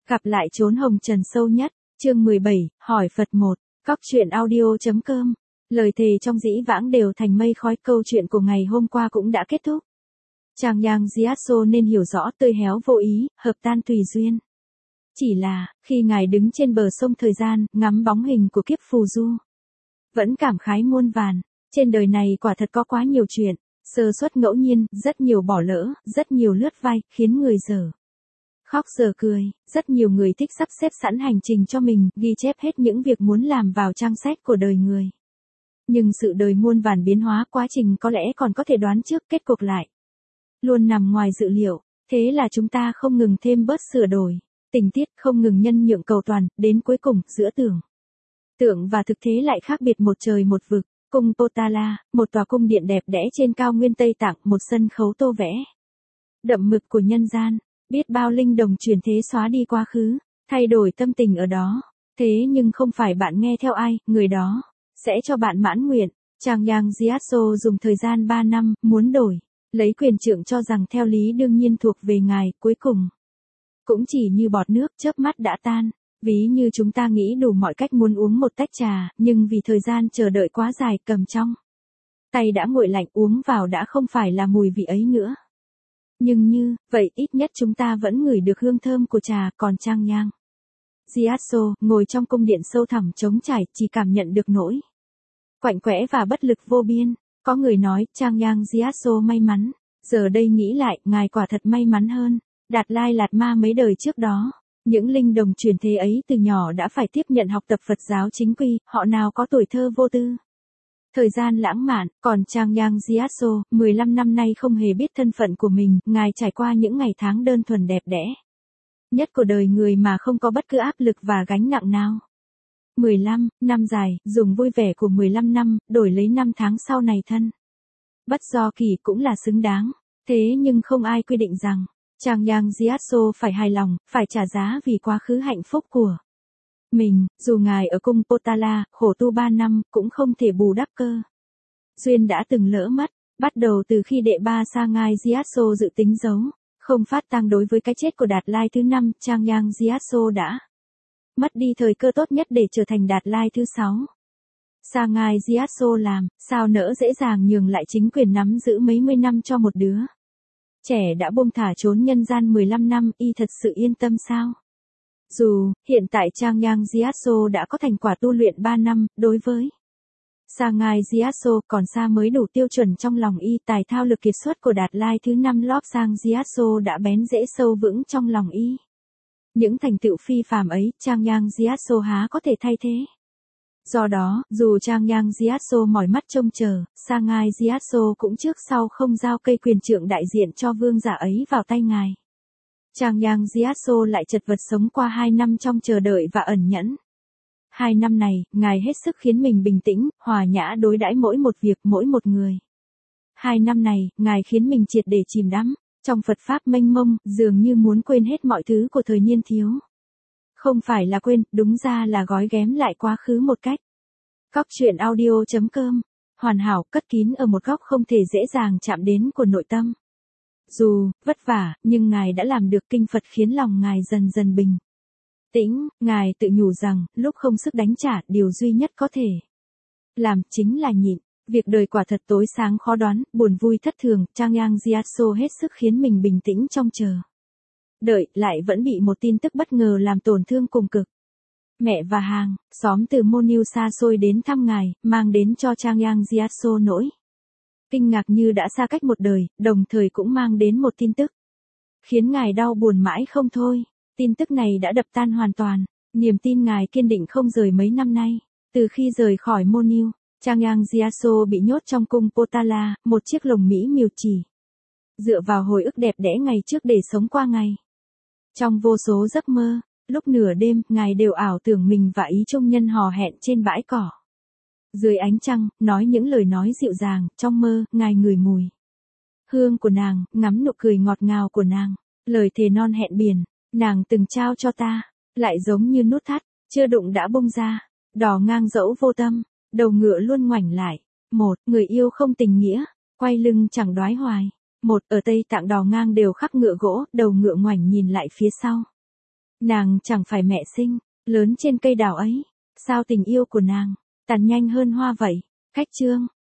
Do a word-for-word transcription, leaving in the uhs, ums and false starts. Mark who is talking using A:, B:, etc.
A: Gặp lại chốn hồng trần sâu nhất, chương mười bảy, hỏi Phật một, Cóc truyện audio.com. Lời thề trong dĩ vãng đều thành mây khói, câu chuyện của ngày hôm qua cũng đã kết thúc. Chàng Yang Jiatso nên hiểu rõ tươi héo vô ý, hợp tan tùy duyên. Chỉ là, khi ngài đứng trên bờ sông thời gian, ngắm bóng hình của kiếp phù du, vẫn cảm khái muôn vàn, trên đời này quả thật có quá nhiều chuyện, sơ suất ngẫu nhiên, rất nhiều bỏ lỡ, rất nhiều lướt vai, khiến người dở khóc dở cười, rất nhiều người thích sắp xếp sẵn hành trình cho mình, ghi chép hết những việc muốn làm vào trang sách của đời người. Nhưng sự đời muôn vàn biến hóa, quá trình có lẽ còn có thể đoán trước, kết cục lại luôn nằm ngoài dự liệu, thế là chúng ta không ngừng thêm bớt sửa đổi, tình tiết không ngừng nhân nhượng cầu toàn, đến cuối cùng, giữa tưởng tượng và thực thế lại khác biệt một trời một vực. Cung Potala, một tòa cung điện đẹp đẽ trên cao nguyên Tây Tạng, một sân khấu tô vẽ đậm mực của nhân gian, biết bao linh đồng chuyển thế xóa đi quá khứ, thay đổi tâm tình ở đó. Thế nhưng không phải bạn nghe theo ai, người đó sẽ cho bạn mãn nguyện. Chàng Yang Jiatso dùng thời gian ba năm, muốn đổi lấy quyền trượng cho rằng theo lý đương nhiên thuộc về ngài, cuối cùng cũng chỉ như bọt nước chớp mắt đã tan. Ví như chúng ta nghĩ đủ mọi cách muốn uống một tách trà, nhưng vì thời gian chờ đợi quá dài, cầm trong tay đã nguội lạnh, uống vào đã không phải là mùi vị ấy nữa. Nhưng như vậy ít nhất chúng ta vẫn ngửi được hương thơm của trà, còn Chang Yang Jiatso ngồi trong cung điện sâu thẳm trống trải, chỉ cảm nhận được nỗi quạnh quẽ và bất lực vô biên. Có người nói Chang Yang Jiatso may mắn, giờ đây nghĩ lại, ngài quả thật may mắn hơn Đạt Lai Lạt Ma mấy đời trước đó. Những linh đồng truyền thế ấy từ nhỏ đã phải tiếp nhận học tập Phật giáo chính quy, họ nào có tuổi thơ vô tư, thời gian lãng mạn, còn Chang Yang Jiatso, mười lăm năm nay không hề biết thân phận của mình, ngài trải qua những ngày tháng đơn thuần đẹp đẽ nhất của đời người mà không có bất cứ áp lực và gánh nặng nào. mười lăm năm dài, dùng vui vẻ của mười lăm năm, đổi lấy năm tháng sau này thân bất do kỳ cũng là xứng đáng. Thế nhưng không ai quy định rằng Chang Yang Jiatso phải hài lòng, phải trả giá vì quá khứ hạnh phúc của mình, dù ngài ở cung Potala, khổ tu ba năm, cũng không thể bù đắp cơ duyên đã từng lỡ mất. Bắt đầu từ khi đệ ba Sa Ngai Jiatso dự tính giấu không phát tang đối với cái chết của Đạt Lai thứ năm, Chang Yang Jiatso đã mất đi thời cơ tốt nhất để trở thành Đạt Lai thứ sáu. Sa Ngai Jiatso làm sao nỡ dễ dàng nhường lại chính quyền nắm giữ mấy mươi năm cho một đứa trẻ đã buông thả trốn nhân gian mười lăm năm, y thật sự yên tâm sao? Dù, hiện tại Chang Yang Jiatso đã có thành quả tu luyện ba năm, đối với Sa Ngai Jiatso còn xa mới đủ tiêu chuẩn trong lòng y, tài thao lực kiệt xuất của Đạt Lai thứ năm Lobsang Jiatso đã bén rễ sâu vững trong lòng y. Những thành tựu phi phàm ấy, Chang Yang Jiatso há có thể thay thế. Do đó, dù Chang Yang Jiatso mỏi mắt trông chờ, Sa Ngai Jiatso cũng trước sau không giao cây quyền trượng đại diện cho vương giả ấy vào tay ngài. Chang Yang Jiatso lại chật vật sống qua hai năm trong chờ đợi và ẩn nhẫn. Hai năm này, ngài hết sức khiến mình bình tĩnh, hòa nhã đối đãi mỗi một việc, mỗi một người. Hai năm này, ngài khiến mình triệt để chìm đắm trong Phật pháp mênh mông, dường như muốn quên hết mọi thứ của thời niên thiếu. Không phải là quên, đúng ra là gói ghém lại quá khứ một cách Cóc truyện audio.com, hoàn hảo, cất kín ở một góc không thể dễ dàng chạm đến của nội tâm. Dù vất vả, nhưng ngài đã làm được, kinh Phật khiến lòng ngài dần dần bình tĩnh. Ngài tự nhủ rằng, lúc không sức đánh trả, điều duy nhất có thể làm chính là nhịn. Việc đời quả thật tối sáng khó đoán, buồn vui thất thường. Chang Yang Jiatso hết sức khiến mình bình tĩnh trong chờ đợi, lại vẫn bị một tin tức bất ngờ làm tổn thương cùng cực. Mẹ và hàng xóm từ Moniu xa xôi đến thăm ngài, mang đến cho Chang Yang Jiatso nỗi kinh ngạc như đã xa cách một đời, đồng thời cũng mang đến một tin tức khiến ngài đau buồn mãi không thôi. Tin tức này đã đập tan hoàn toàn niềm tin ngài kiên định không rời mấy năm nay. Từ khi rời khỏi Moniu, Chang Yang Jiatso bị nhốt trong cung Potala, một chiếc lồng mỹ miều chỉ dựa vào hồi ức đẹp đẽ ngày trước để sống qua ngày. Trong vô số giấc mơ, lúc nửa đêm, ngài đều ảo tưởng mình và ý trung nhân hò hẹn trên bãi cỏ. Dưới ánh trăng, nói những lời nói dịu dàng, trong mơ, ngài ngửi mùi hương của nàng, ngắm nụ cười ngọt ngào của nàng, lời thề non hẹn biển, nàng từng trao cho ta, lại giống như nút thắt, chưa đụng đã bung ra, đò ngang dẫu vô tâm, đầu ngựa luôn ngoảnh lại. Một, người yêu không tình nghĩa, quay lưng chẳng đoái hoài. Một, ở Tây Tạng đò ngang đều khắc ngựa gỗ, đầu ngựa ngoảnh nhìn lại phía sau. Nàng chẳng phải mẹ sinh, lớn trên cây đào ấy, sao tình yêu của nàng, tàn nhanh hơn hoa vậy? Khách chương,